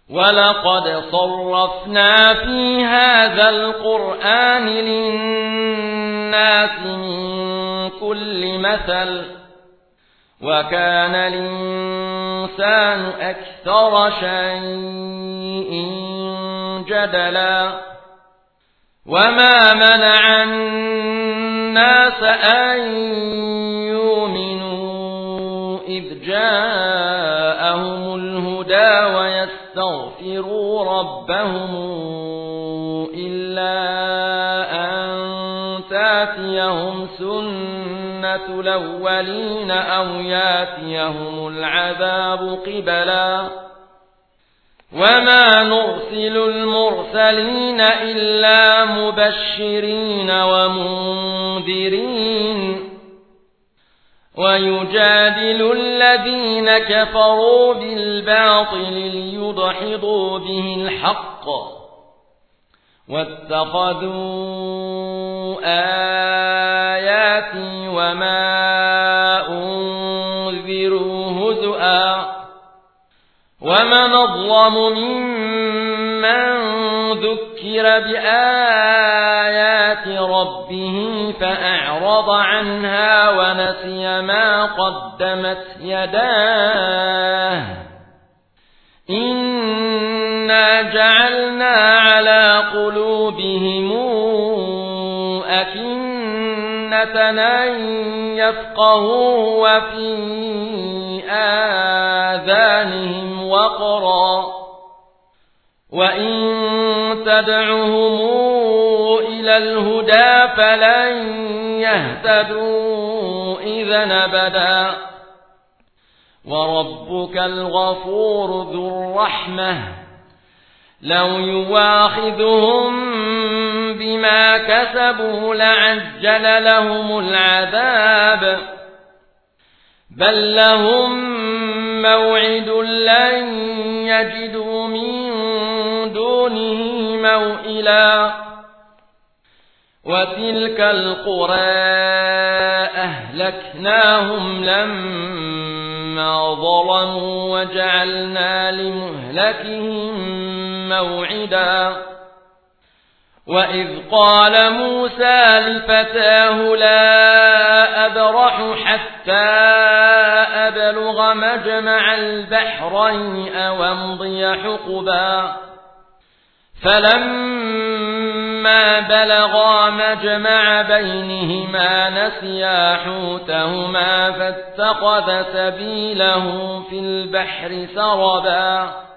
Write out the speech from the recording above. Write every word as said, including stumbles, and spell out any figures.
ولقد صرفنا في هذا القرآن للناس من كل مثل وكان الإنسان أكثر شيء جدلا وما منع الناس أن يؤمنوا إذ جاءهم الهدى ويستغفروا ربهم إلا أن تأتيهم سنة الأولين أو يأتيهم العذاب قبلا وما نرسل المرسلين إلا مبشرين ومنذرين ويجادل الذين كفروا بالباطل ليدحضوا به الحق واتخذوا آياتي وما أنذروا هزؤا ومن أظلم ممن ذكر بآيات ربه فأعرض عنها ونسي ما قدمت يداه إنا جعلنا على قلوبهم أكنة أن يفقهوا وفي آذانهم وقرا وإن تدعهم إلى الهدى فلن يهتدوا إذا أبدا وربك الغفور ذو الرحمة لو يواخذهم بما كسبوا لعجل لهم العذاب بل لهم موعد لن يجدوا من دونه موئلا وتلك القرى أهلكناهم لما ظلموا وجعلنا لمهلكهم موعدا وإذ قال موسى لفتاه لا أبرح حتى أبلغ مجمع البحرين أو أمضي حقبا فلما بلغا مجمع بينهما نسيا حوتهما فاتخذ سبيله في البحر سربا